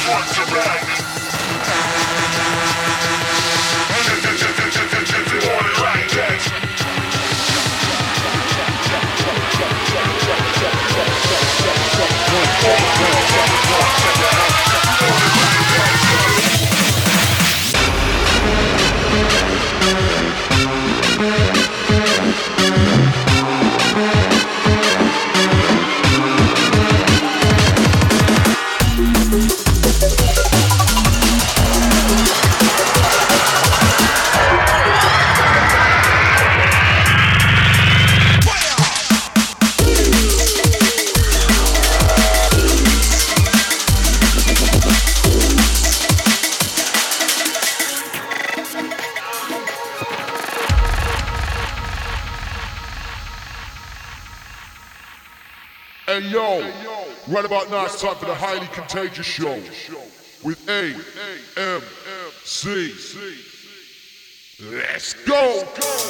Right about now, it's time for the Highly Contagious Show with AMC. Let's go!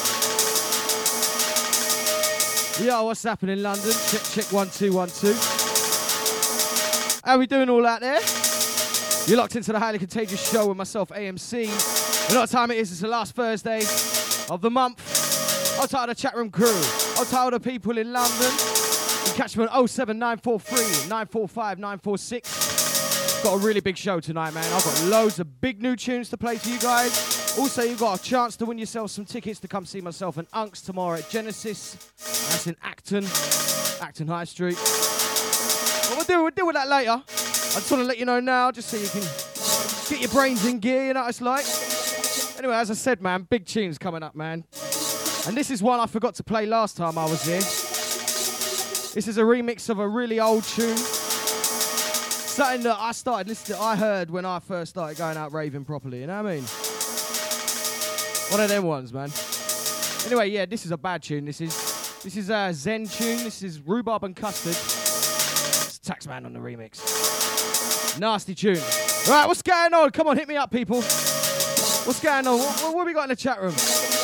Yo, what's happening in London? Check 1 2 1 2. How we doing all out there? You're locked into the Highly Contagious Show with myself, AMC. You know what time it is? It's the last Thursday of the month. I'll tell the chat room crew. I'll tell the people in London. You can catch me on 07943 945 946. Got a really big show tonight, man. I've got loads of big new tunes to play for you guys. Also, you've got a chance to win yourself some tickets to come see myself and Unks tomorrow at Genesis. That's in Acton High Street. But we'll deal with that later. I just want to let you know now, just so you can get your brains in gear, you know what it's like. Anyway, as I said, man, big tunes coming up, man. And this is one I forgot to play last time I was here. This is a remix of a really old tune. Something that I started listening to, I heard when I first started going out raving properly, you know what I mean? One of them ones, man. Anyway, yeah, this is a bad tune. This is a Zen tune. This is Rhubarb and Custard. It's Taxman on the remix. Nasty tune. Right, what's going on? Come on, hit me up, people. What's going on? What we got in the chat room?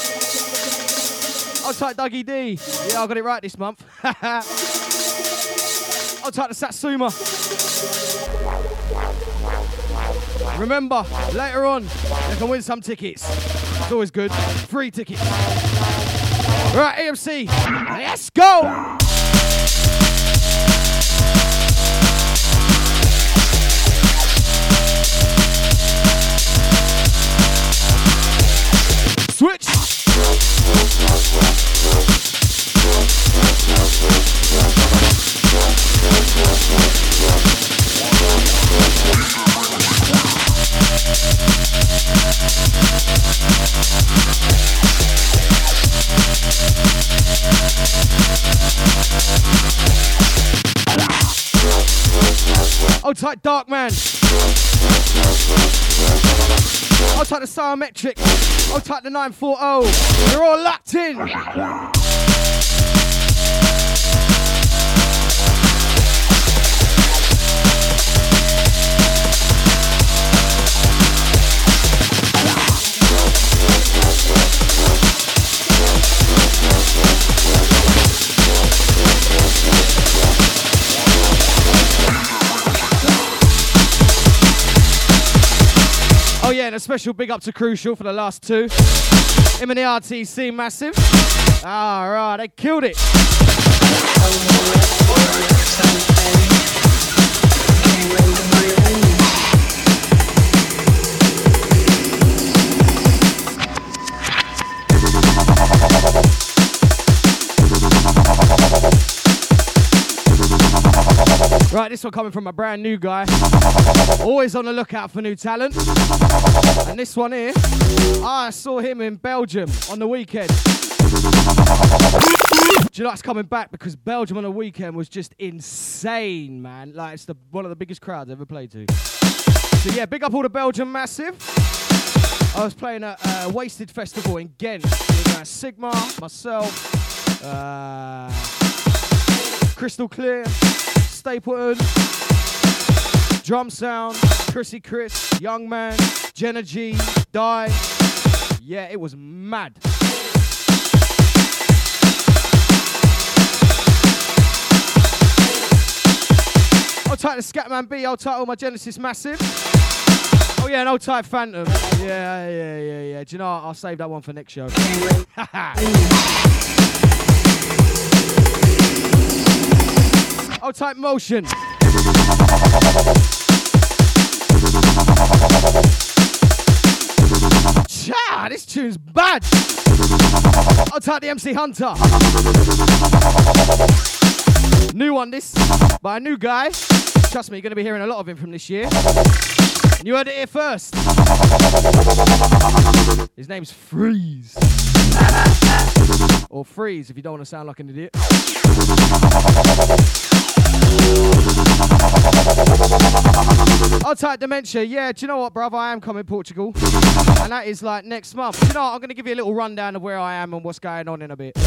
I'll type Dougie D. Yeah, I got it right this month. I'll type the Satsuma. Remember, later on, you can win some tickets. It's always good. Free tickets. Right, AMC, let's go! Switch! I'll type Dark Man. I'll type the Sourmetric. I'll type the 940. You're all locked in. Oh yeah, and a special big up to Crucial for the last two. Him and the RTC, massive. Alright, they killed it. Right, this one coming from a brand new guy. Always on the lookout for new talent. And this one here, I saw him in Belgium on the weekend. Do you know it's coming back? Because Belgium on the weekend was just insane, man. Like, it's one of the biggest crowds I've ever played to. So yeah, big up all the Belgium massive. I was playing at Wasted Festival in Ghent with Sigma, myself, Crystal Clear, Stapleton, Drum Sound, Chrissy Chris, Young Man, Jenna G, Die. Yeah, it was mad. I'll Old tight to Scatman B, old tight all my Genesis Massive. Oh yeah, and old tight Phantom. Yeah. Do you know what? I'll save that one for next show. Old tight Motion. Cha, this tune's bad. Old tight the MC Hunter. New one this, by a new guy. Trust me, you're going to be hearing a lot of him from this year. And you heard it here first. His name's Freeze. Or Freeze if you don't want to sound like an idiot. I'll type Dementia. Yeah, do you know what, bruv? I am coming to Portugal. And that is like next month. Do you know what? I'm going to give you a little rundown of where I am and what's going on in a bit.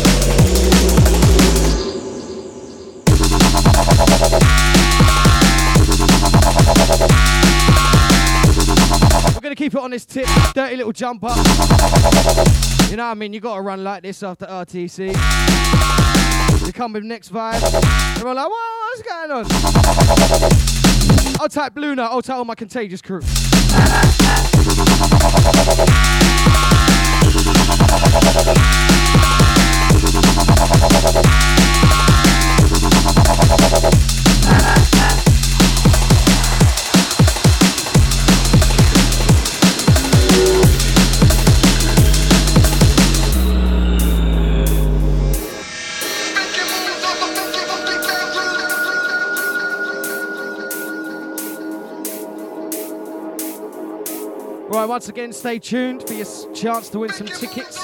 We're going to keep it on this tip. Dirty little jump up. You know what I mean? You got to run like this after RTC. You come with next vibe. Everyone like, what's going on? I'll type Luna. I'll type all my Contagious crew. Right, once again, stay tuned for your chance to win some tickets.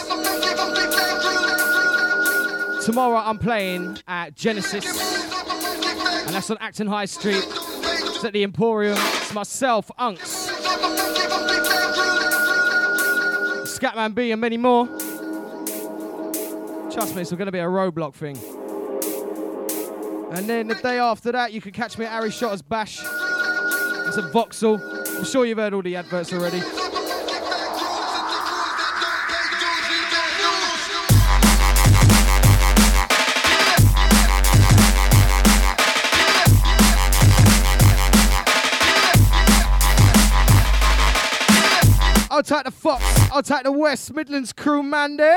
Tomorrow I'm playing at Genesis, and that's on Acton High Street. It's at the Emporium. It's myself, Unks, Scatman B, and many more. Trust me, it's going to be a roadblock thing. And then the day after that, you can catch me at Harry Shotter's Bash. It's at Vauxhall. I'm sure you've heard all the adverts already. I'll take the Fox. I'll take the West Midlands crew, man, them.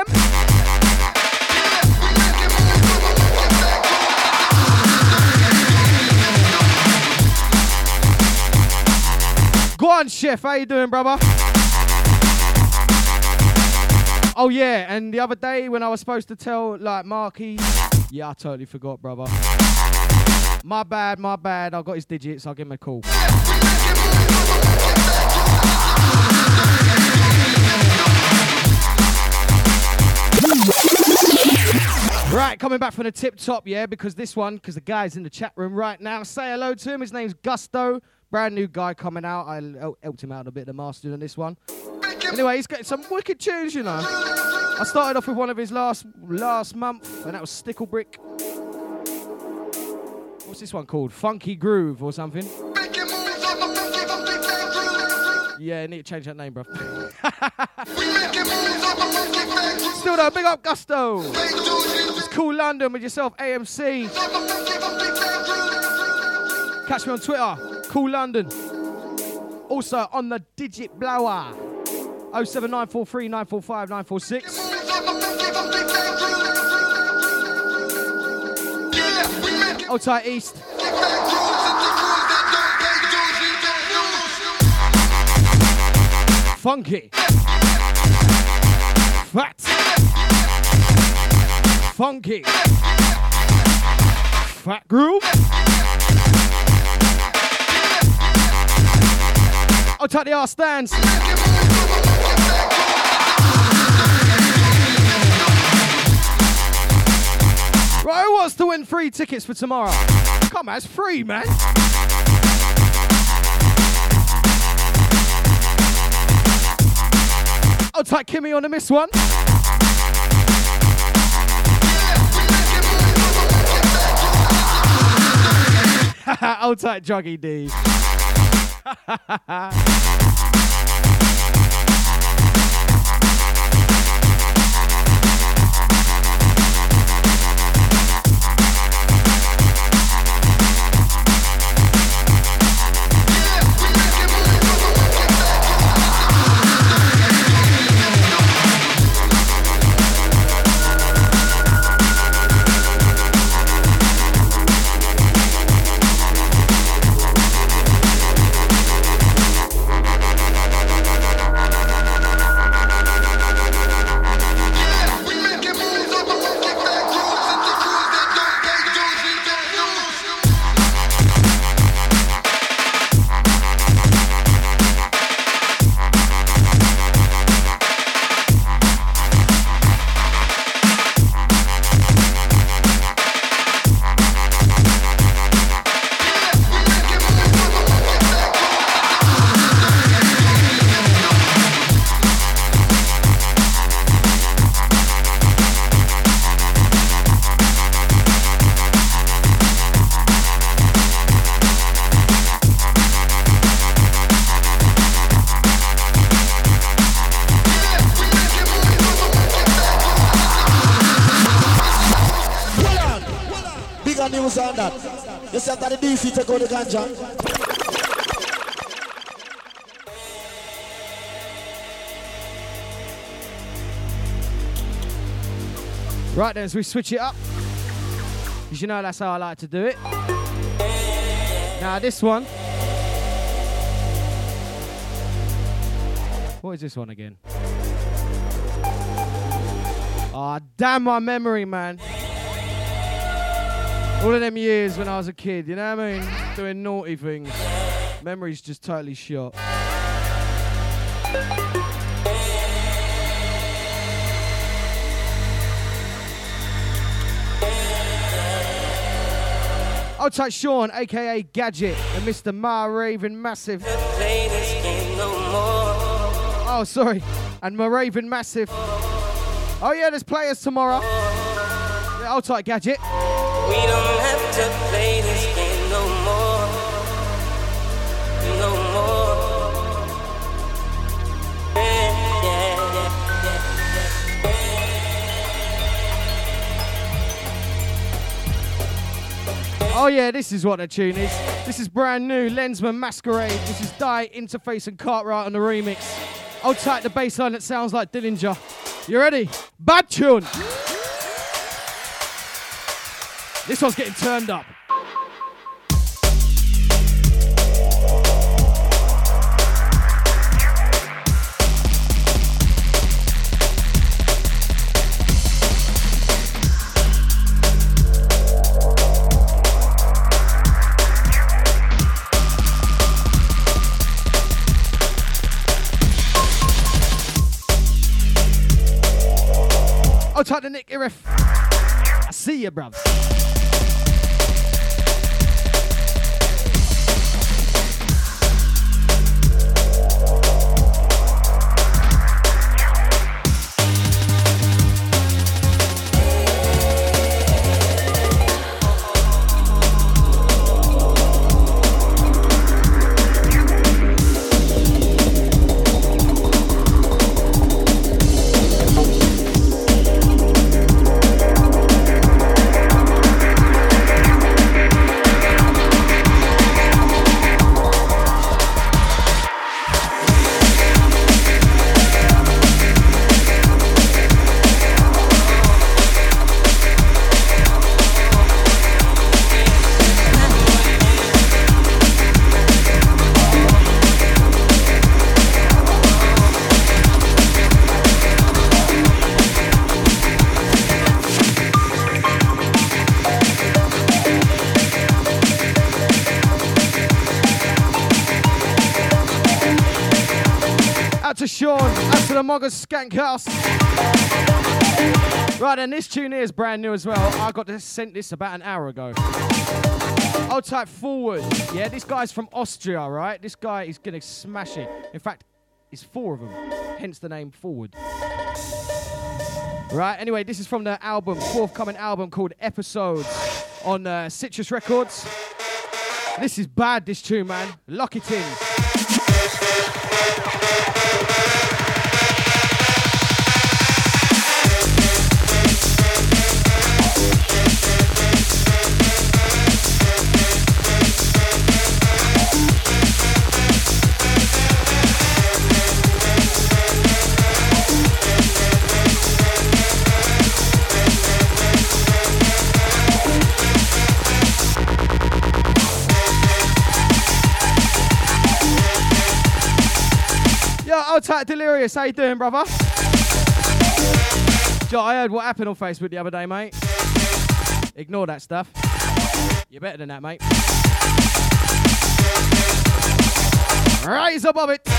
Go on, Chef. How you doing, brother? Oh, yeah. And the other day when I was supposed to tell, like, Marky, yeah, I totally forgot, brother. My bad. I've got his digits. I'll give him a call. Right, coming back from the tip top, yeah, because the guy's in the chat room right now. Say hello to him. His name's Gusto. Brand new guy coming out. I helped him out a bit of the mastering on this one. Anyway, he's got some wicked tunes, you know. I started off with one of his last month, and that was Sticklebrick. What's this one called? Funky Groove or something? Yeah, I need to change that name, bro. Still though, big up Gusto. It's Cool London with yourself, AMC. Catch me on Twitter, Cool London. Also on the Digit Blower, 07943 945 946. Old tight East. Funky. Fat. Funky. Fat groove. I'll take the R stands. Right, who wants to win free tickets for tomorrow? Come on, it's free, man. I'll take Kimmy on the miss one. I'll take Juggy D. news on that. You see after the DC take out the ganja. Right then, as we switch it up, because you know that's how I like to do it. Now this one. What is this one again? Ah, damn my memory, man. All of them years when I was a kid, you know what I mean? Doing naughty things. Memory's just totally shot. I'll take Sean, aka Gadget, and Mr. Ma Raven Massive. Oh, sorry. And Ma Raven Massive. Oh, yeah, there's players tomorrow. Yeah, I'll take Gadget. We don't have to play this game no more. No more. Oh yeah, this is what the tune is. This is brand new, Lensman Masquerade. This is Die, Interface and Cartwright on the remix. I'll take the bass line that sounds like Dillinger. You ready? Bad tune. This one's getting turned up. I'll take the Nick Irif. I see you, bruv. Sean, out to the Moggers Skank House. Right, and this tune here is brand new as well. I got sent this about an hour ago. I'll type Forward. Yeah, this guy's from Austria, right? This guy is going to smash it. In fact, it's 4 of them, hence the name Forward. Right, anyway, this is from the album, forthcoming album called Episodes on Citrus Records. This is bad, this tune, man. Lock it in. Old tight Delirious, how you doing, brother? Joe, I heard what happened on Facebook the other day, mate. Ignore that stuff. You're better than that, mate. Rise above it.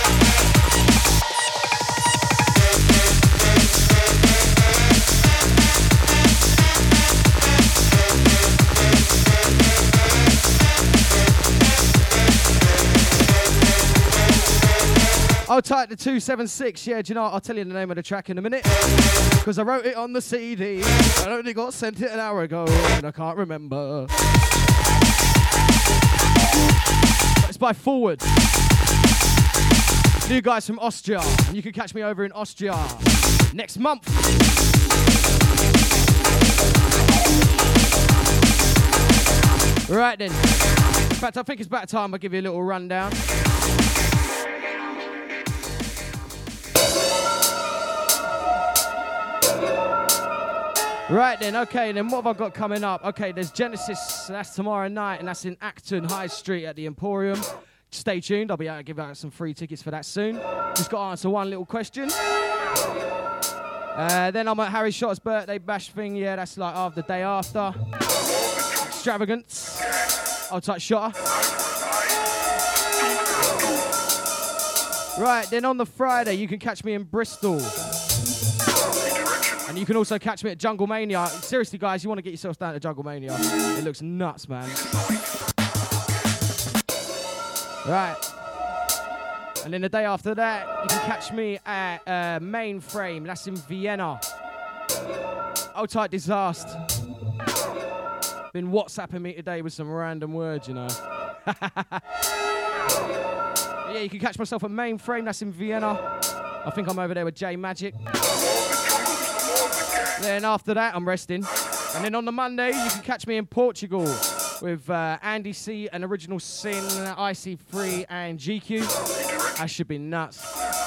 I'll type the 276. Yeah, do you know what? I'll tell you the name of the track in a minute. Because I wrote it on the CD. I only got sent it an hour ago and I can't remember. It's by Forward. New guys from Austria. And you can catch me over in Austria next month. Right then. In fact, I think it's about time I give you a little rundown. Right then, okay, then what have I got coming up? Okay, there's Genesis, that's tomorrow night, and that's in Acton High Street at the Emporium. Stay tuned, I'll be able to give out some free tickets for that soon. Just got to answer one little question. Then I'm at Harry Shotter's birthday bash thing, yeah, that's like the day after. Extravagance. I'll touch Shotter. Right, then on the Friday, you can catch me in Bristol. And you can also catch me at Jungle Mania. Seriously, guys, you want to get yourselves down to Jungle Mania. It looks nuts, man. Right. And then the day after that, you can catch me at Mainframe. That's in Vienna. Old tight Disaster. Been WhatsApping me today with some random words, you know. Yeah, you can catch myself at Mainframe. That's in Vienna. I think I'm over there with J Magic. Then after that, I'm resting. And then on the Monday, you can catch me in Portugal with Andy C and Original Sin, IC3 and GQ. That should be nuts.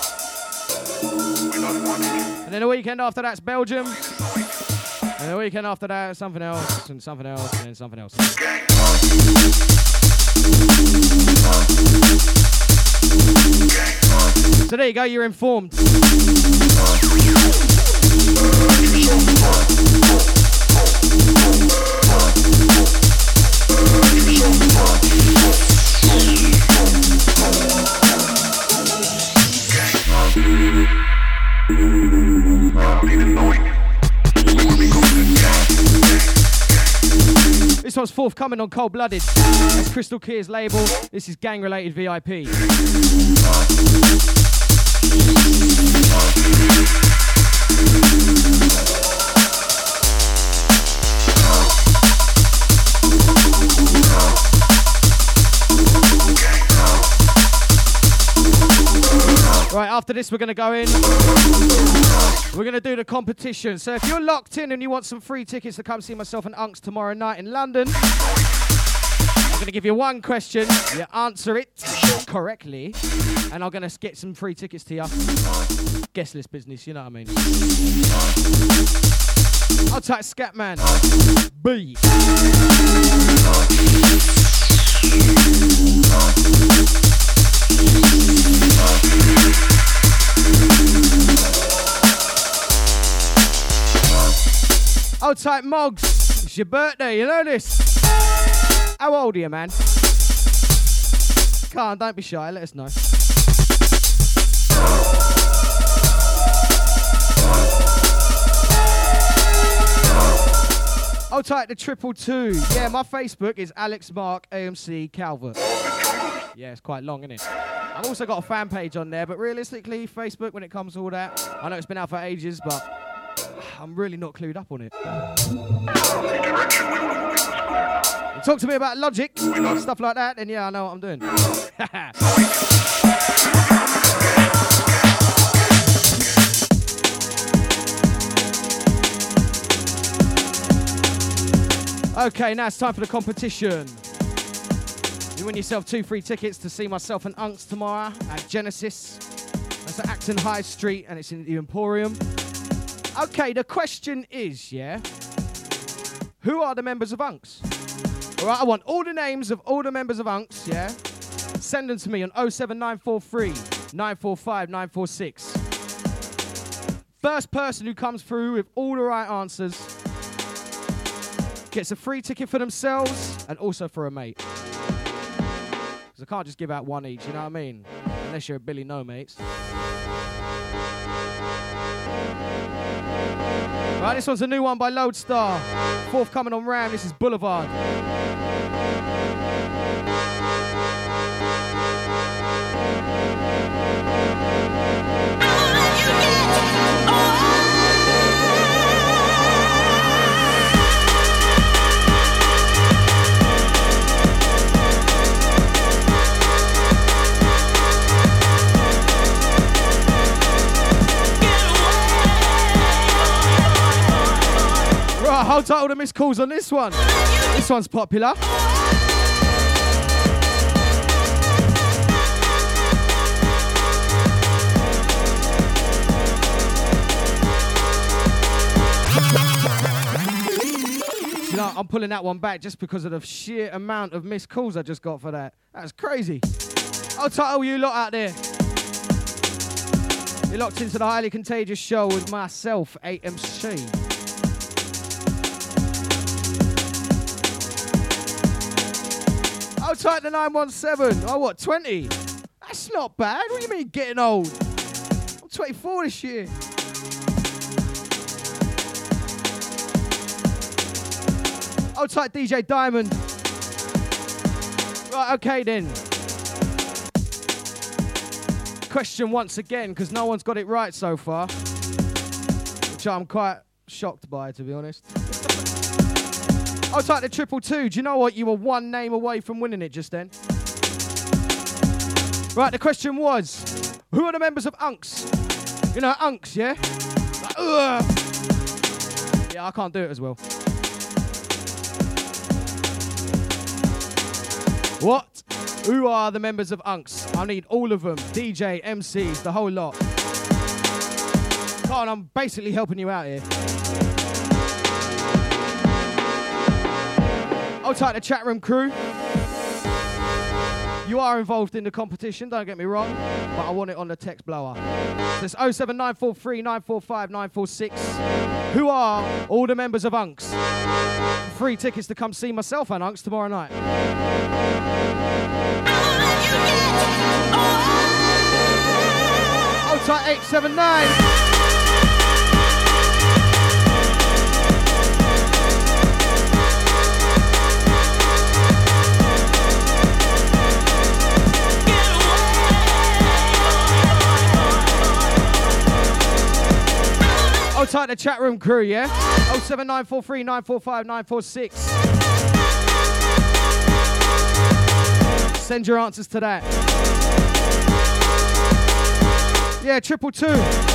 And then the weekend after that's Belgium. And the weekend after that, something else, and something else, and then something else. So there you go, you're informed. This one's forthcoming on Cold Blooded. That's Crystal Keir's label. This is Gang Related VIP. Right, after this, we're going to go in. We're going to do the competition. So if you're locked in and you want some free tickets to come see myself and Unks tomorrow night in London, I'm going to give you one question. You answer it correctly, and I'm going to get some free tickets to you. Guest list business, you know what I mean. I'll type Scatman. B. I'll type Moggs. It's your birthday, you know this. How old are you, man? Come on, don't be shy, let us know. I'll type the 222. Yeah, my Facebook is Alex Mark AMC Calvert. Yeah, it's quite long, isn't it? I've also got a fan page on there, but realistically, Facebook, when it comes to all that, I know it's been out for ages, but I'm really not clued up on it. You talk to me about Logic, stuff like that, and yeah, I know what I'm doing. Okay, now it's time for the competition. You win yourself 2 free tickets to see myself and Unks tomorrow at Genesis. That's at Acton High Street, and it's in the Emporium. Okay, the question is, yeah, who are the members of Unks? All right, I want all the names of all the members of Unks, yeah? Send them to me on 07943 945 946. First person who comes through with all the right answers gets a free ticket for themselves and also for a mate. Because I can't just give out one each, you know what I mean? Unless you're a Billy No Mates. Right, this one's a new one by Lodestar. Forthcoming on Ram, this is Boulevard. Hold tight, all the missed calls on this one. This one's popular. I'm pulling that one back just because of the sheer amount of missed calls I just got for that. That's crazy. I'll title you lot out there. You're locked into the Highly Contagious Show with myself, AMC. I'll type the 917. Oh, what, 20? That's not bad. What do you mean getting old? I'm 24 this year. I'll type DJ Diamond. Right, okay then. Question once again, because no one's got it right so far, which I'm quite shocked by, to be honest. I'll type the 222. Do you know what? You were one name away from winning it just then. Right, the question was, who are the members of Unks? You know Unks, yeah? Like, yeah, I can't do it as well. What? Who are the members of Unks? I need all of them. DJ, MCs, the whole lot. Come on, I'm basically helping you out here. I'll type the chat room crew. You are involved in the competition, don't get me wrong, but I want it on the text blower. So it's 07943 945 946. Who are all the members of Unks? Free tickets to come see myself and Unks tomorrow night. I'll type 879. I'll type the chat room crew, yeah? 07943 945 946. Send your answers to that. Yeah, 222.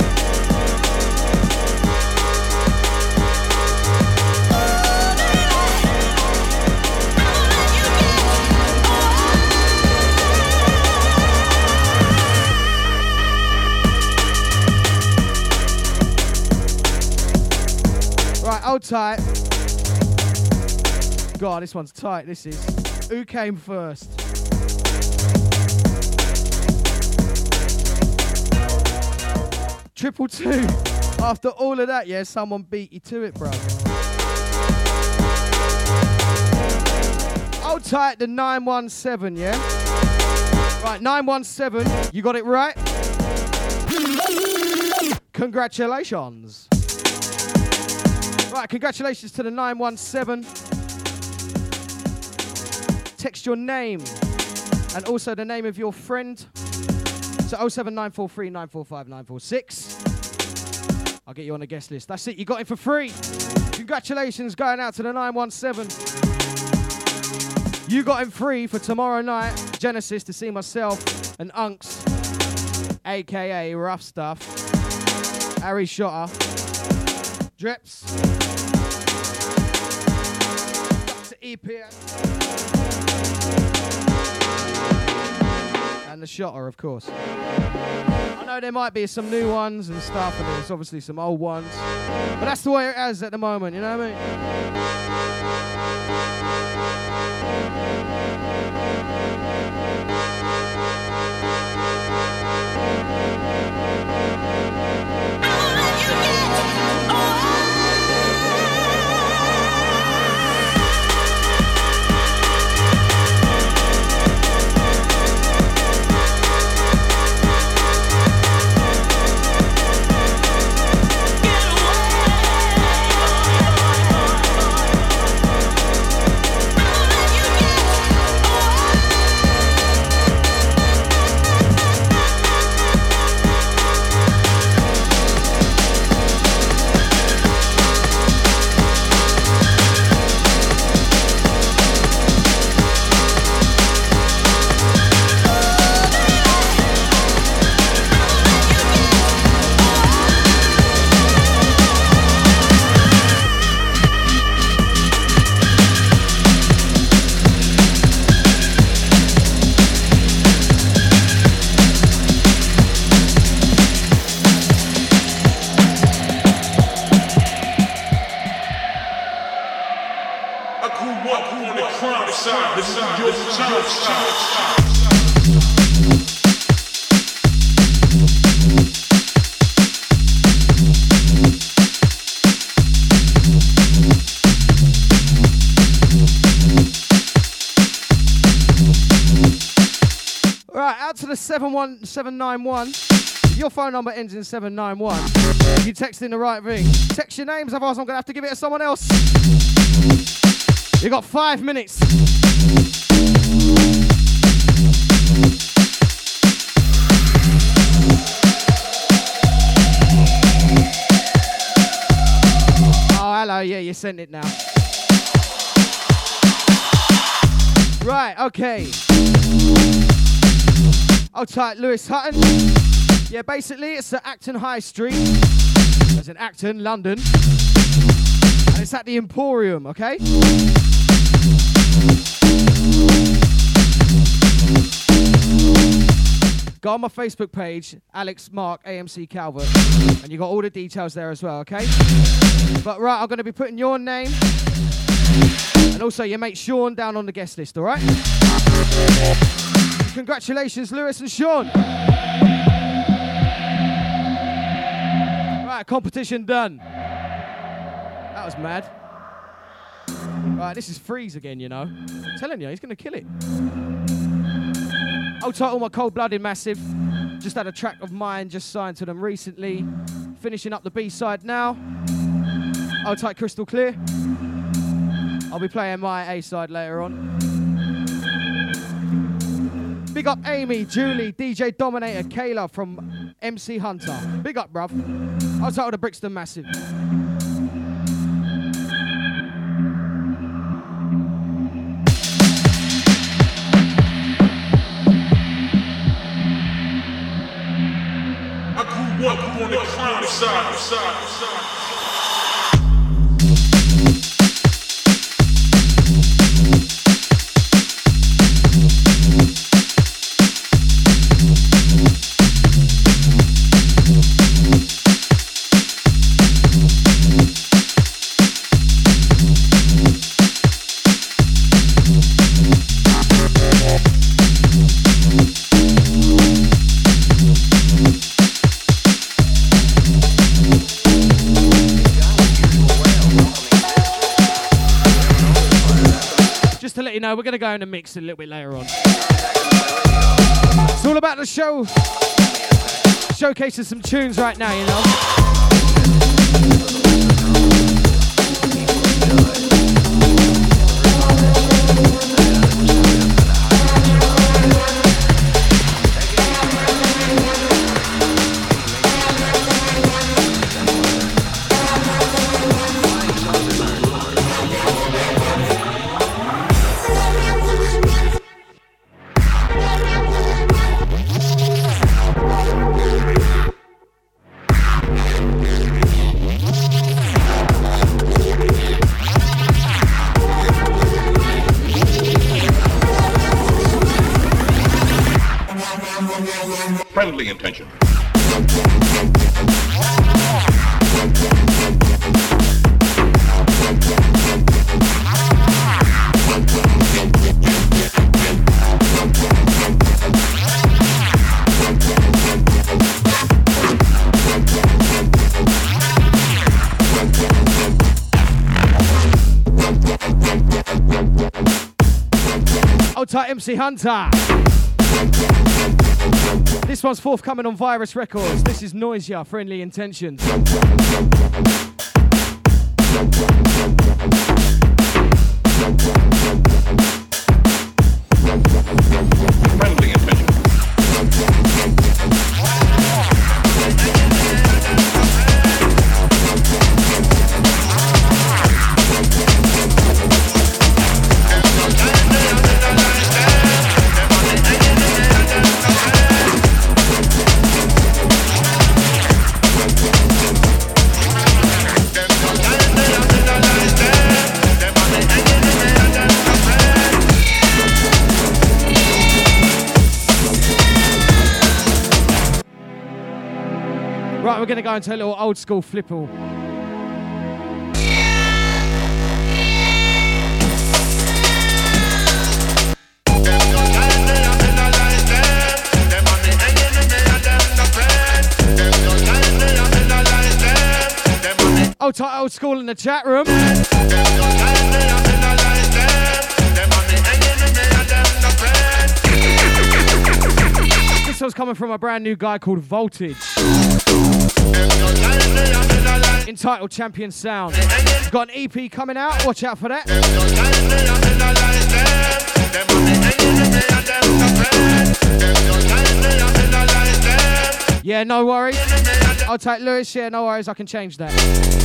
Right, hold tight. God, this one's tight. This is. Who came first? Triple two. After all of that, yeah, someone beat you to it, bro. Hold tight the 917, yeah? Right, 917. You got it right? Congratulations. Right, congratulations to the 917. Text your name and also the name of your friend. So 07943 945 946. I'll get you on the guest list. That's it, you got it for free. Congratulations going out to the 917. You got him free for tomorrow night, Genesis, to see myself and Unks, aka Rough Stuff, Harry Shotter, Drips, Dr. EPN, and the Shotter, of course. I know there might be some new ones and stuff, and there's obviously some old ones, but that's the way it is at the moment, you know what I mean? side. This is your side. Right, out to the 71791. If your phone number ends in 791, you text in the right thing. Text your names, otherwise I'm going to have to give it to someone else. You got 5 minutes. Oh, hello, yeah, you sent it now. Right, okay. I'll type Lewis Hutton. Yeah, basically it's at Acton High Street. That's in Acton, London. And it's at the Emporium, okay? Go on my Facebook page, Alex Mark AMC Calvert, and you got all the details there as well, okay? But right, I'm going to be putting your name and also your mate Sean down on the guest list, all right? Congratulations, Lewis and Sean. Right, competition done. That was mad. Right, this is Freeze again, you know. I'm telling you, he's going to kill it. I'll title my Cold-Blooded Massive. Just had a track of mine just signed to them recently. Finishing up the B-side now. I'll type Crystal Clear. I'll be playing my A-side later on. Big up Amy, Julie, DJ Dominator, Kayla from MC Hunter. Big up, bruv. I'll title the Brixton Massive. I grew up on the clown side. You know, we're going to go in the mix a little bit later on. It's all about the show. Showcasing some tunes right now, you know. Friendly intention. Outside MC Hunter. This one's forthcoming on Virus Records. This is Noisia, Friendly Intentions. Friendly intention. Right, we're going to go into a little old school flipple. Old tight, old school in the chat room. This one's coming from a brand new guy called Voltage. Entitled Champion Sound. Got an EP coming out, watch out for that. Yeah, no worries. I'll take Lewis, yeah, no worries, I can change that.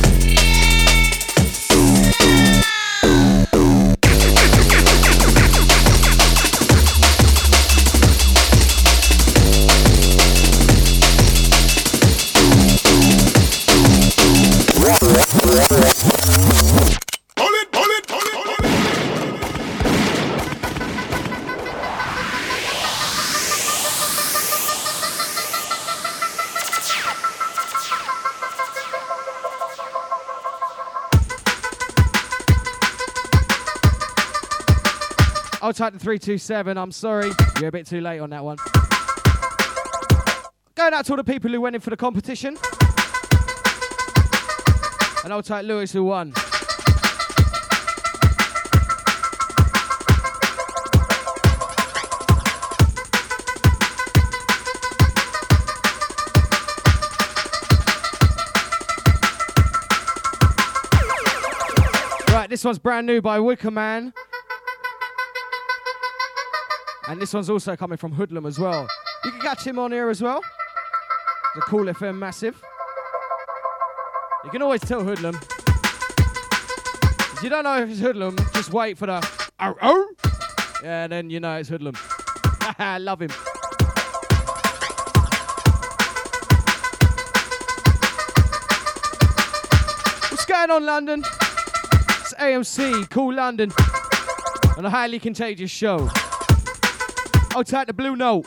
I'll type the 327, I'm sorry. You're a bit too late on that one. Going out to all the people who went in for the competition. And I'll type Lewis who won. Right, this one's brand new by Wicker Man. And this one's also coming from Hoodlum as well. You can catch him on here as well. The Cool FM Massive. You can always tell Hoodlum. If you don't know if it's Hoodlum, just wait for the oh. Yeah, then you know it's Hoodlum. I love him. What's going on, London? It's AMC, Cool London, on a highly contagious show. I'll take the blue note.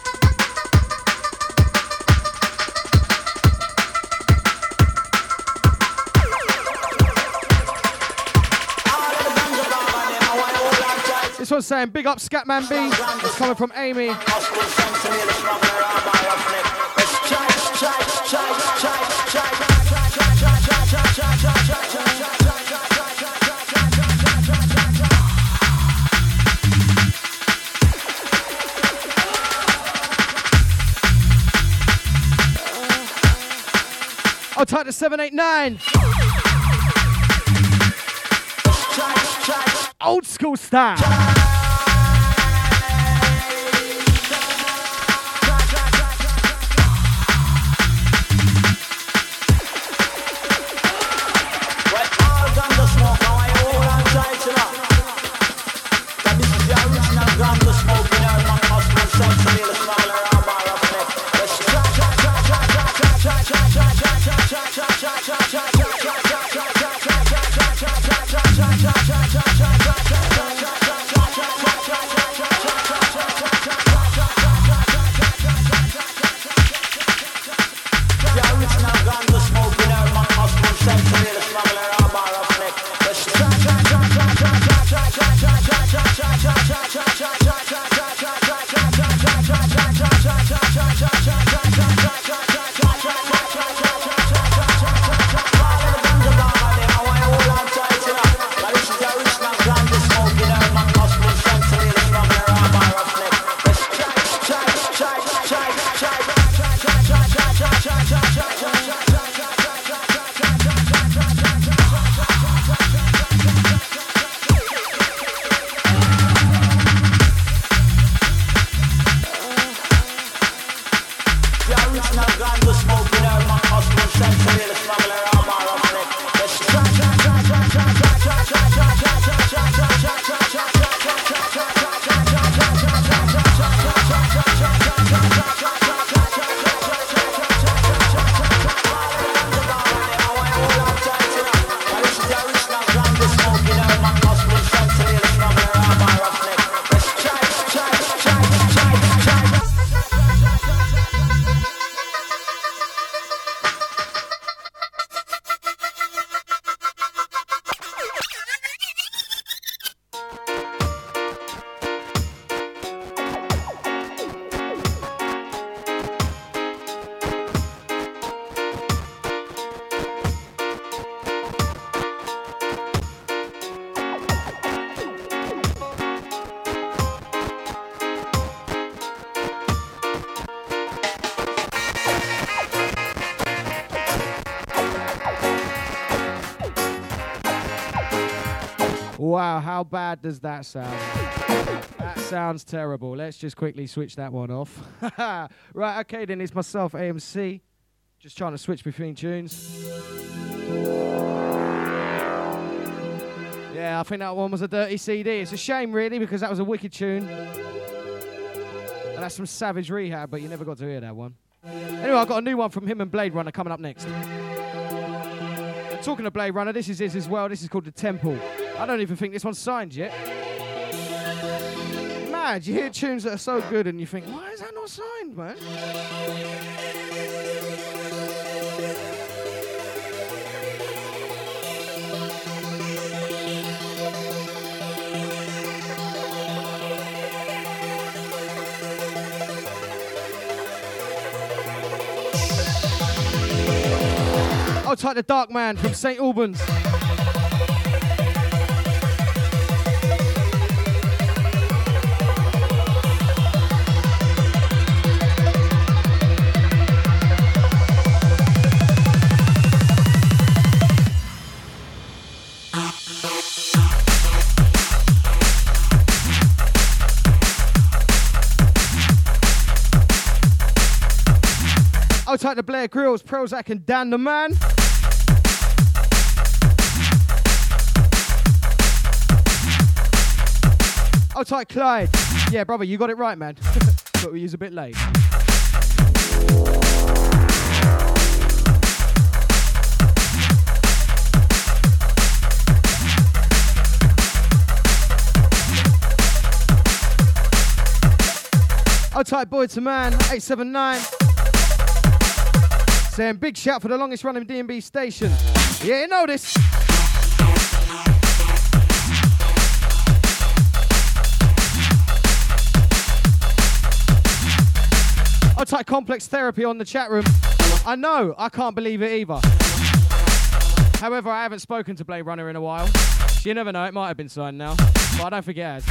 This one's saying big up Scatman B. It's coming from Amy. I'll type the 789. Old school style. Wow, how bad does that sound? That sounds terrible. Let's just quickly switch that one off. Right, okay, then it's myself, AMC. Just trying to switch between tunes. Yeah, I think that one was a dirty CD. It's a shame, really, because that was a wicked tune. And that's from Savage Rehab, but you never got to hear that one. Anyway, I've got a new one from him and Blade Runner coming up next. And talking of Blade Runner, this is his as well. This is called The Temple. I don't even think this one's signed yet. Mad, you hear tunes that are so good and you think, why is that not signed, man? I'll type the Dark Man from St. Albans. I'll type the Blair Grills, Prozac and Dan the Man. I'll type Clyde. Yeah, brother, you got it right, man. But we use a bit late. I'll type Boy to Man, 879. Saying big shout for the longest running D&B station. Yeah, you know this. I'll type Complex Therapy on the chat room. I know, I can't believe it either. However, I haven't spoken to Blade Runner in a while. So you never know, it might have been signed now. But I don't think it has.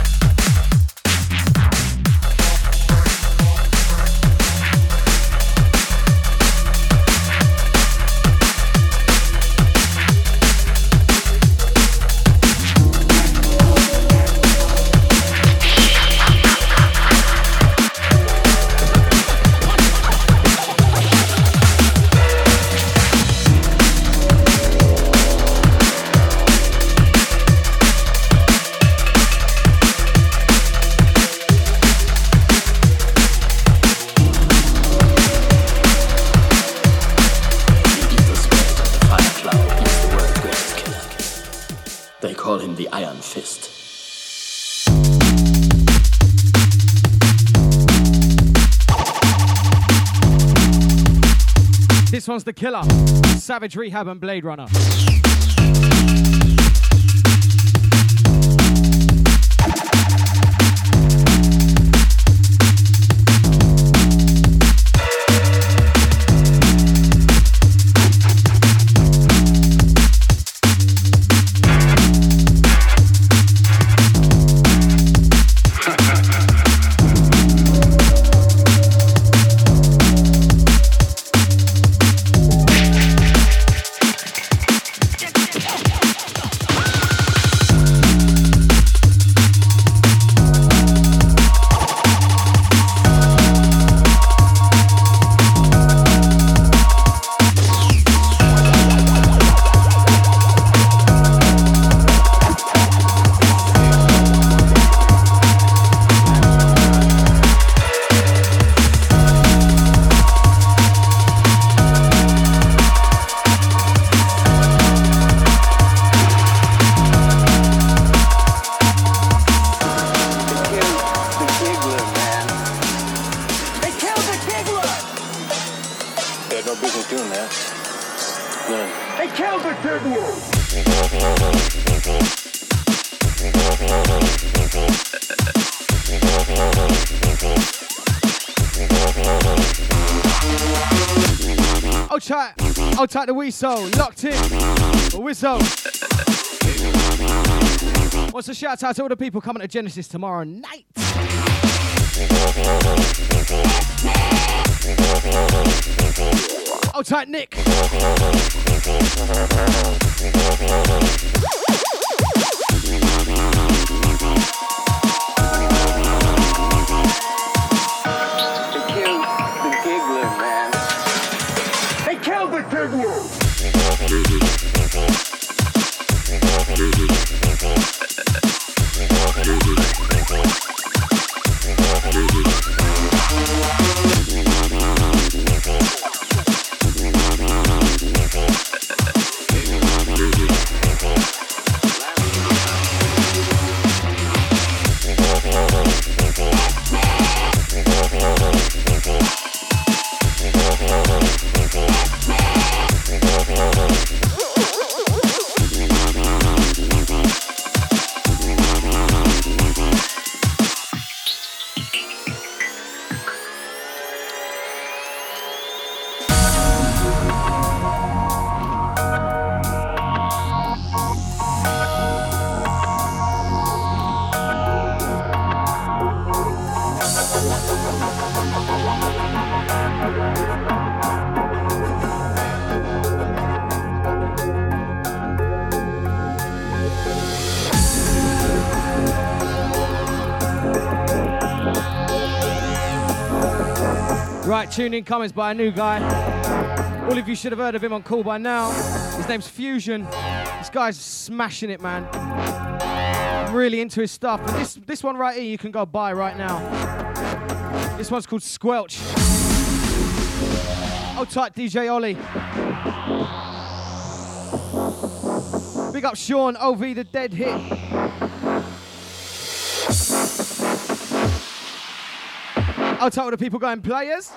This one's The Killer, Savage Rehab and Blade Runner. I'll type the Weeso, locked in. Wizzo. What's a shout out to all the people coming to Genesis tomorrow night? I'll type Nick. Right, tune in comments by a new guy. All of you should have heard of him on call by now. His name's Fusion. This guy's smashing it, man. I'm really into his stuff. And this one right here you can go buy right now. This one's called Squelch. Hold tight, DJ Ollie. Big up Sean, OV the Dead Hit. Hold tight with the people going players.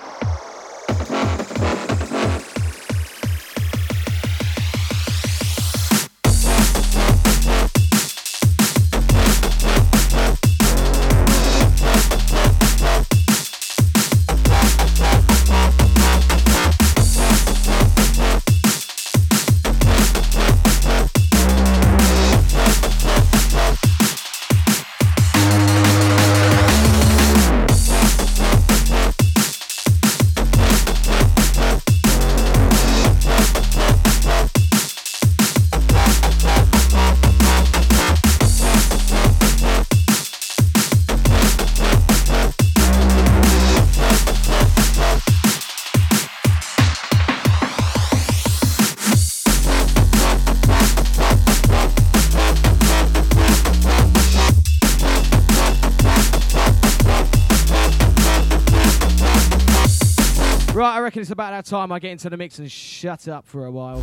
Right, I reckon it's about that time I get into the mix and shut up for a while.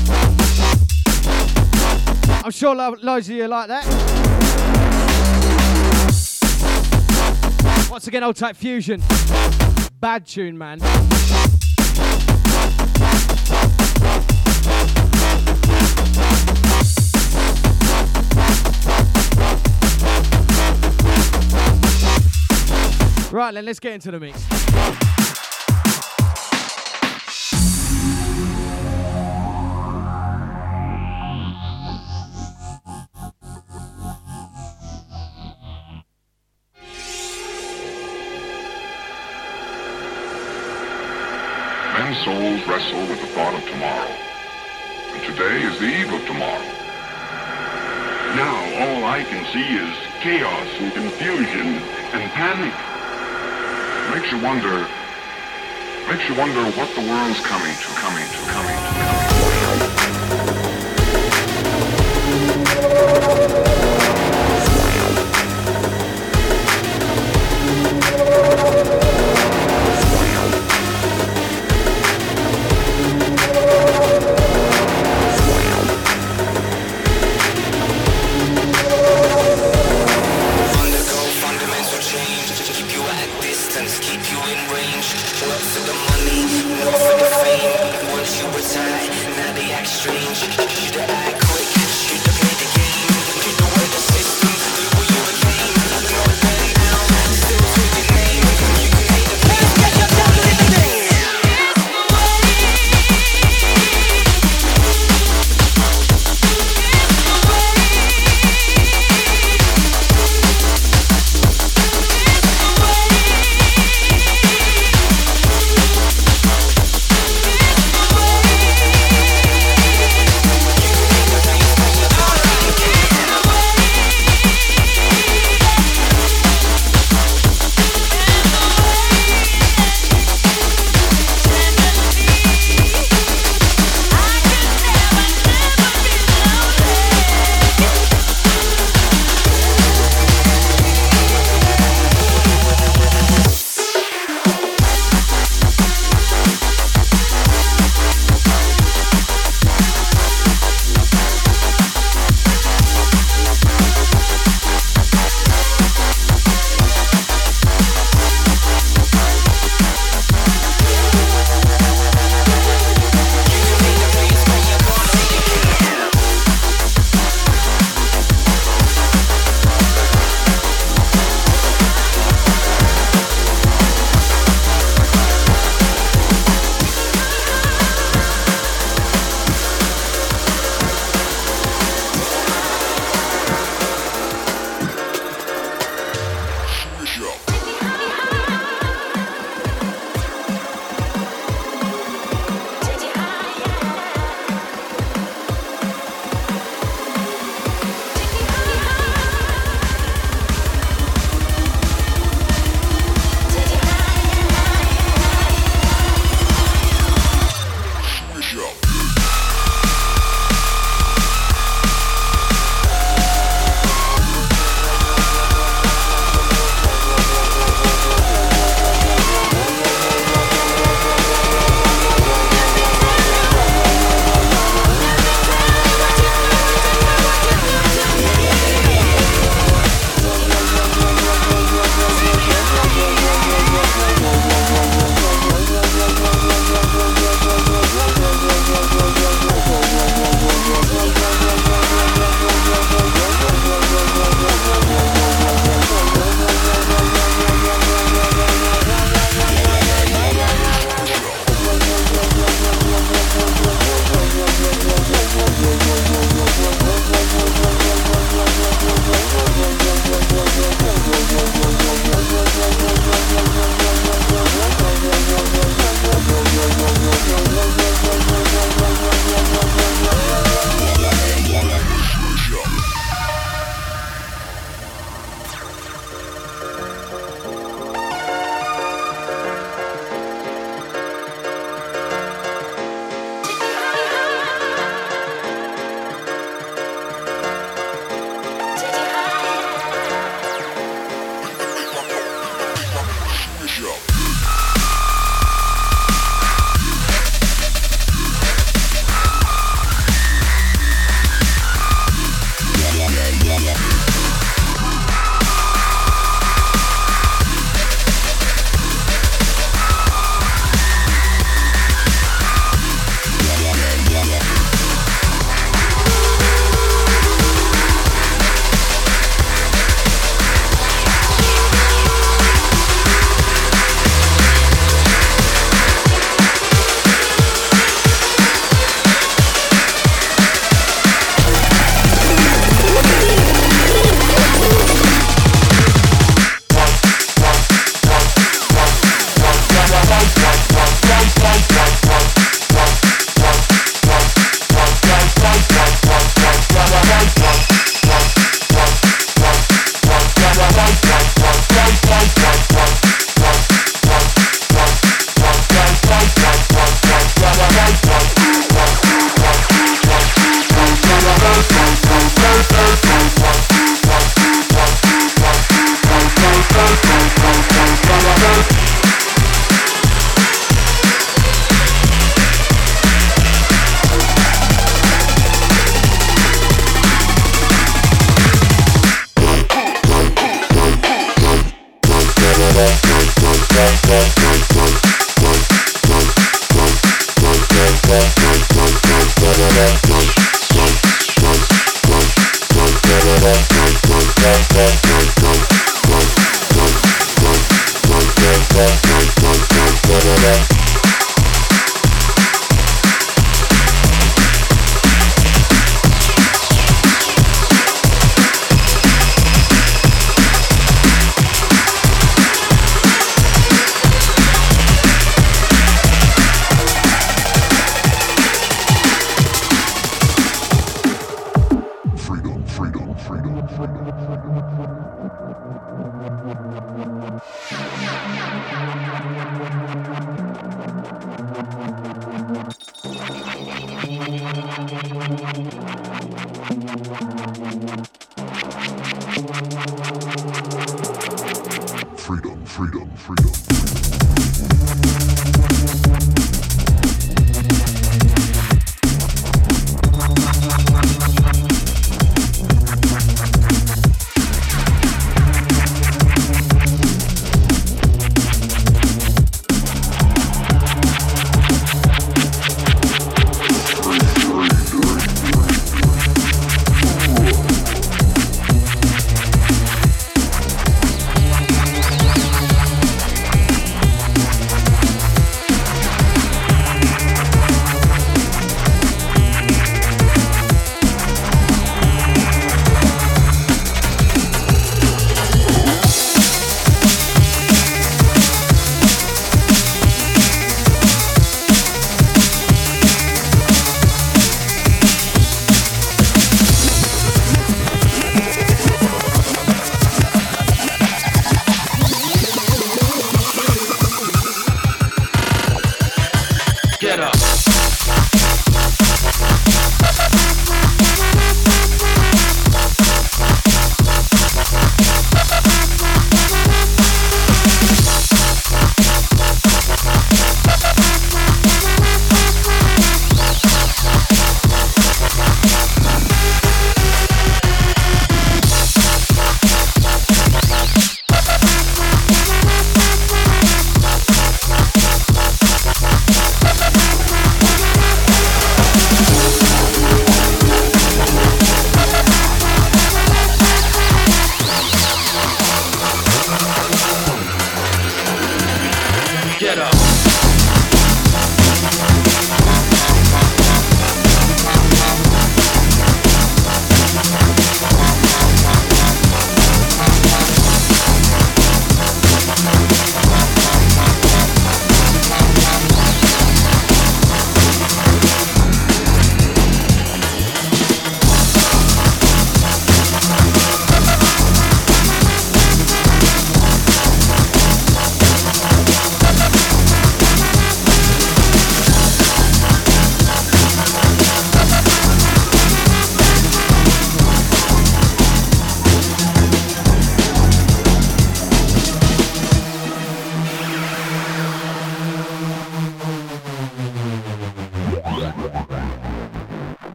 I'm sure loads of you like that. Once again, old type Fusion. Bad tune, man. Right then, let's get into the mix. Men's souls wrestle with the thought of tomorrow. And today is the eve of tomorrow. Now all I can see is chaos and confusion and panic. Makes you wonder what the world's coming to. Keep you in range, work for the money, not for the fame. Once you retire,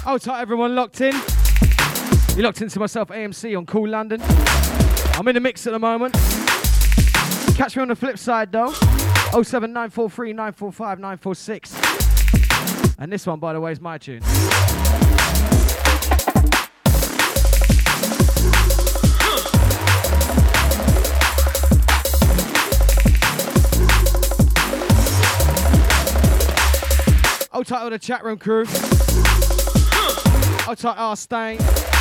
Hold tight, everyone locked in. You're locked into myself, AMC, on Cool London. I'm in the mix at the moment. Catch me on the flip side, though. 07943 945 946. And this one, by the way, is my tune. Hold tight with the chat room crew. Hold tight R Stain.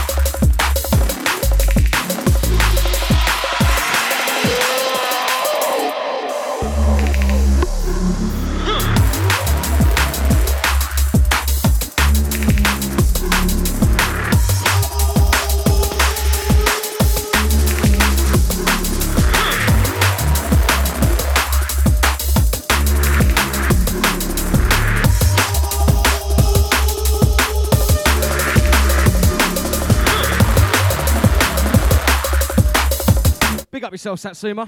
Big up yourself, Satsuma.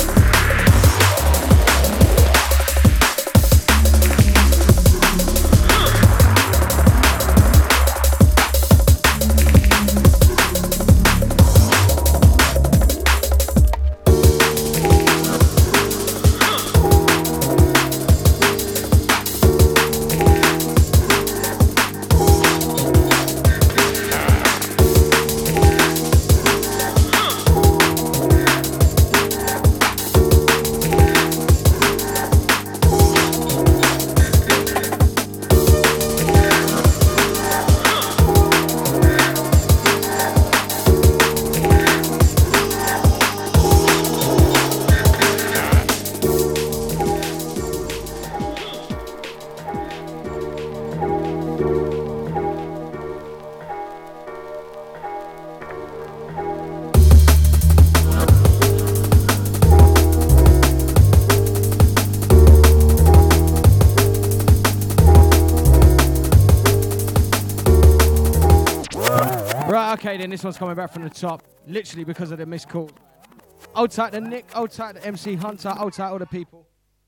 Okay, then this one's coming back from the top, literally because of the missed call. Hold tight to Nick, hold tight to MC Hunter, hold tight all the people.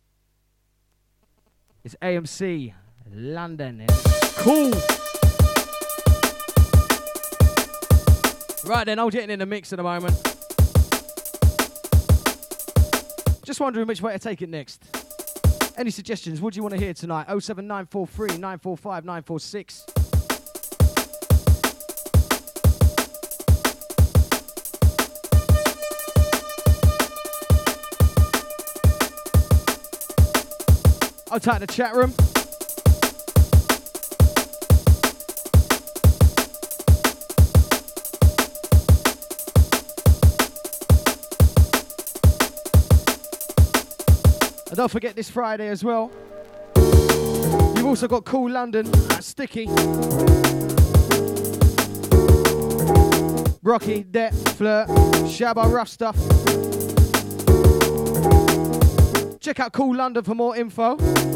It's AMC London. Cool. Right then, I'm getting in the mix at the moment. Just wondering which way to take it next. Any suggestions? What do you want to hear tonight? 07943 945 946. I'll type the chat room. And don't forget this Friday as well. You've also got Cool London at Sticky. Rocky, Det, Flirt, Shabba, Rough Stuff. Check out Cool London for more info.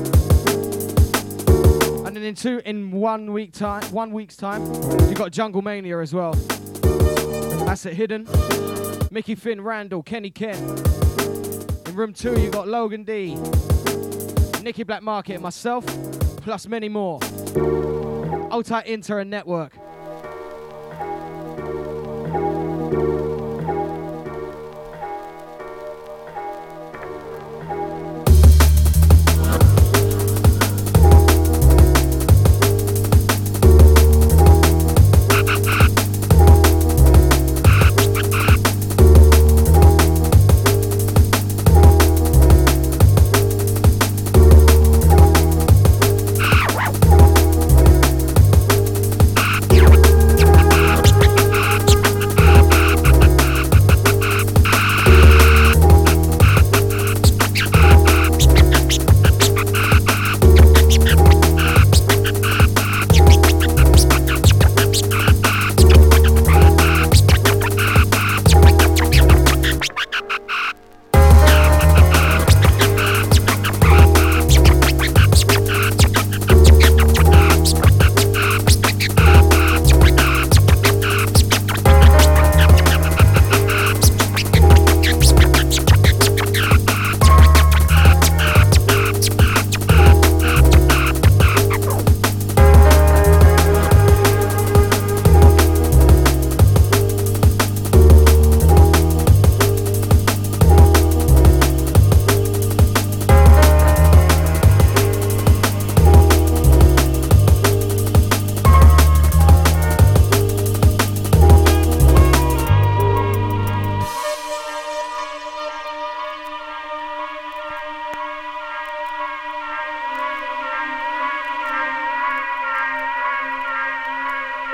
And then in 1 week's time, you've got Jungle Mania as well. That's at Hidden. Mickey Finn, Randall, Kenny Ken. In room 2, you've got Logan D, Nicky Black Market, and myself, plus many more. Hold tight, Inter and Network. Yeah.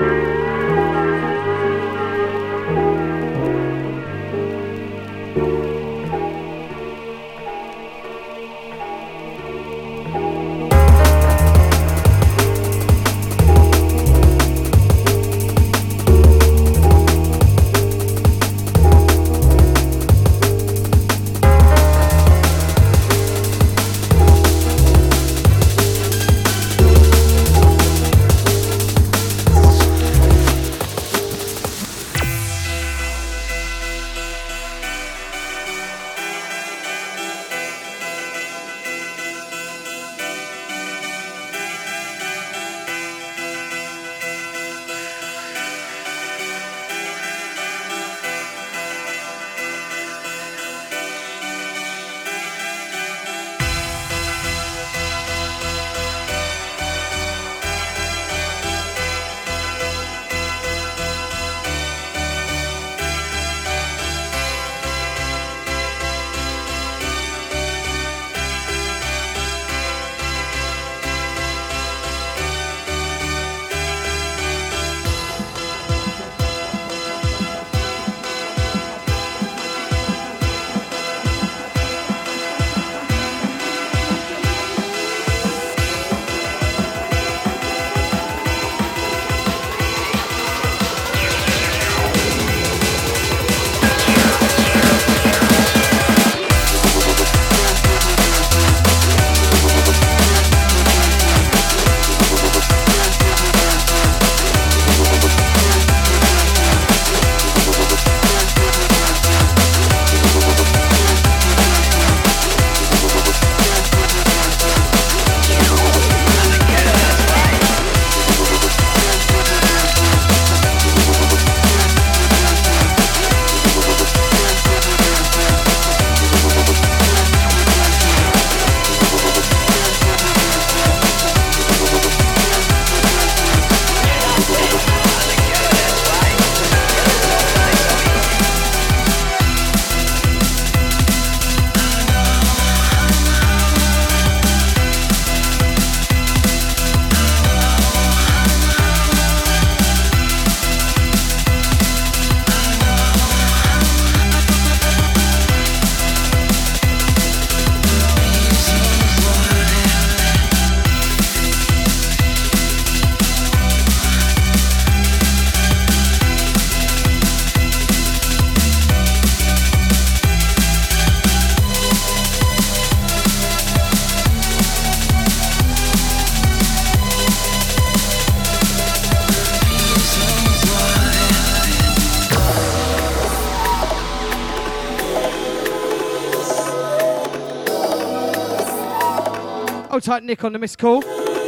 Hold tight, Nick, on the missed call.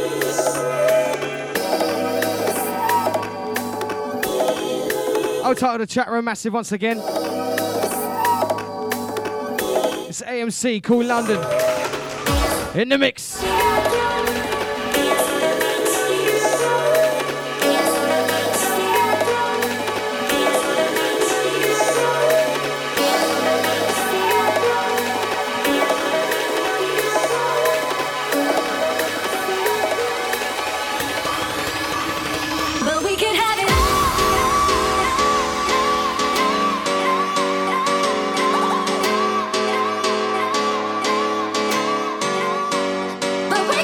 Hold tight on the chat room, massive once again. It's AMC, Cool London. In the mix. But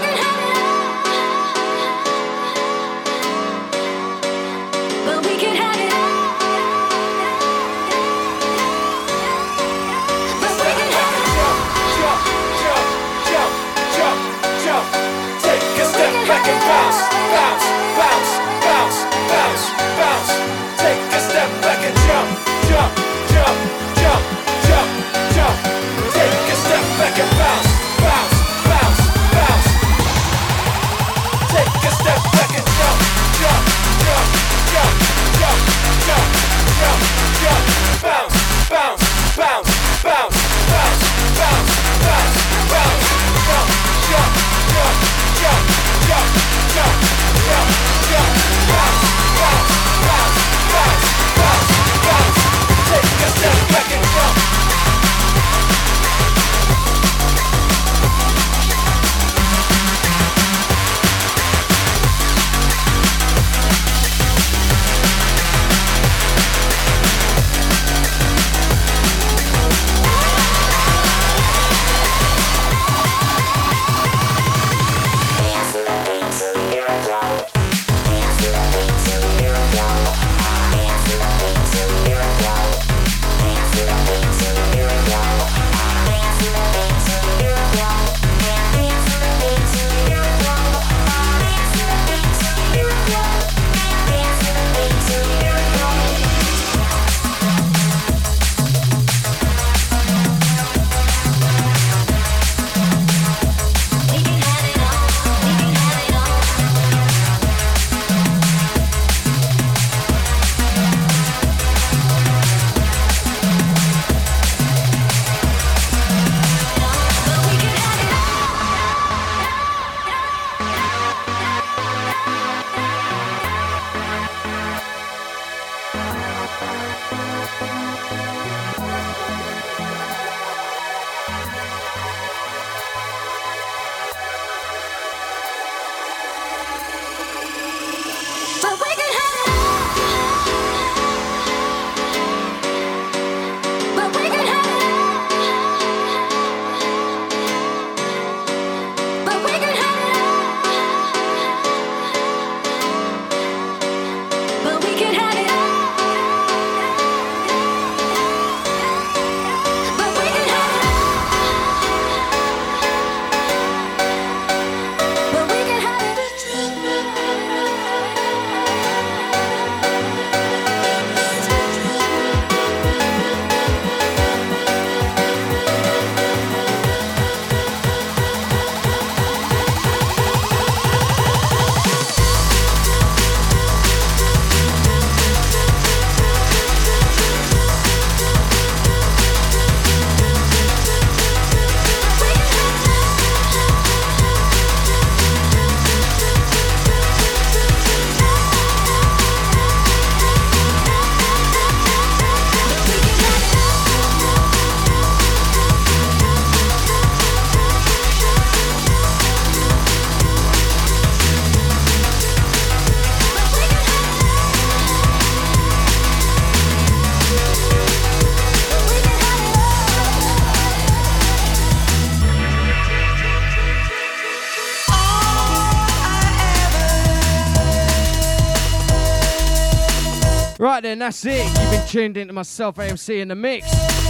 Right then, that's it. You've been tuned into myself, AMC, in the mix.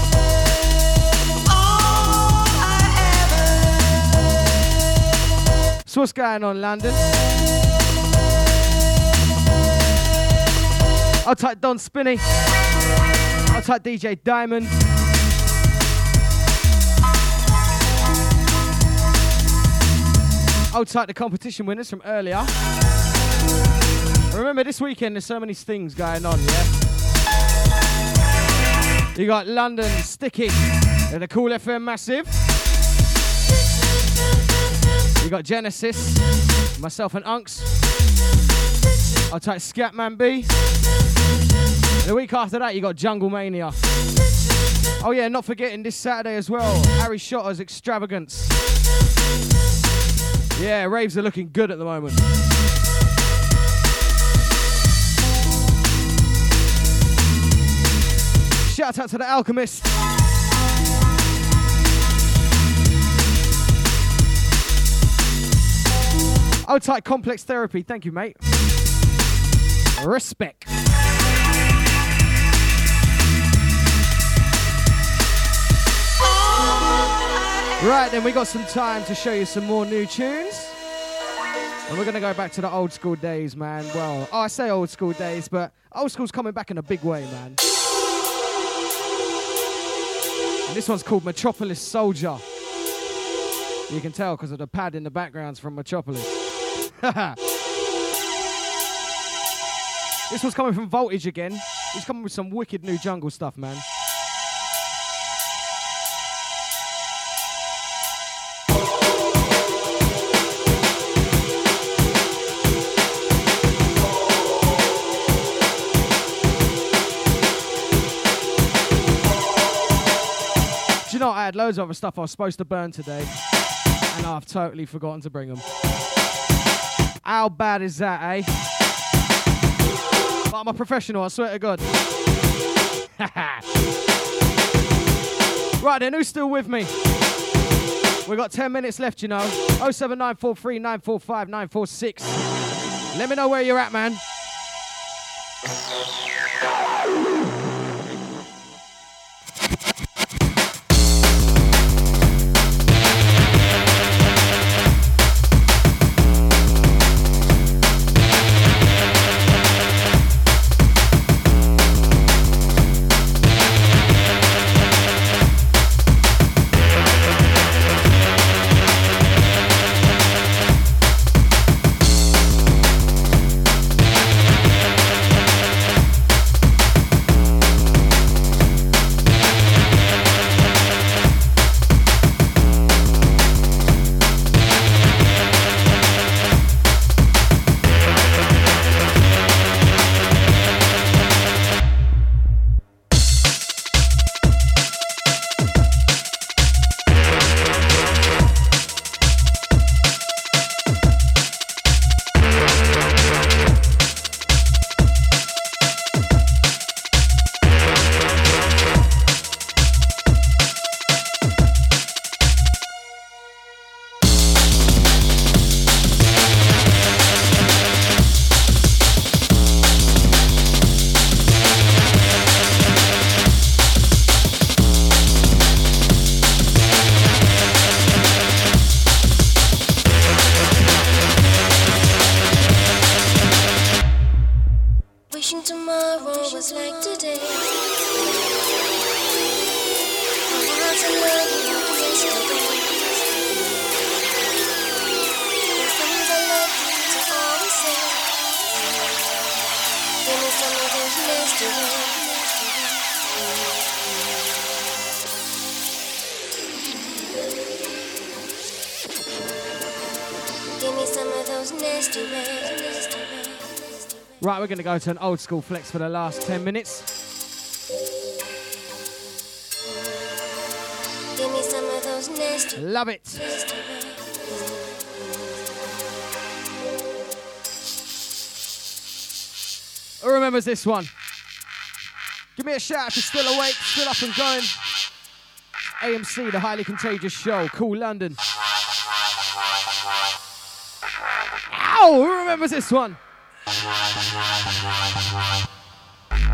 So what's going on, London? I'll type Don Spinney. I'll type DJ Diamond. I'll type the competition winners from earlier. Remember, this weekend there's so many things going on, yeah? You got London Sticky and the Cool FM Massive. You got Genesis, myself and Unks. I'll take Scatman B. And the week after that, you got Jungle Mania. Oh yeah, not forgetting this Saturday as well, Harry Shotter's Extravagance. Yeah, raves are looking good at the moment. Shout out to the Alchemist. I'll type Complex Therapy. Thank you, mate. Respect. Right, then we got some time to show you some more new tunes. And we're going to go back to the old school days, man. Well, I say old school days, but old school's coming back in a big way, man. And this one's called Metropolis Soldier. You can tell because of the pad in the backgrounds from Metropolis. This one's coming from Voltage again. He's coming with some wicked new jungle stuff, man. Do you know, I had loads of other stuff I was supposed to burn today, and I've totally forgotten to bring them. How bad is that, eh? But I'm a professional, I swear to God. Right then, who's still with me? We've got 10 minutes left, you know. 07943 945 946. Let me know where you're at, man. Right, we're going to go to an old school flex for the last 10 minutes. Give me some of those nasty. Love it. Who remembers this one? Give me a shout if you're still awake, still up and going. AMC, the highly contagious show. Cool London. Ow! Who remembers this one?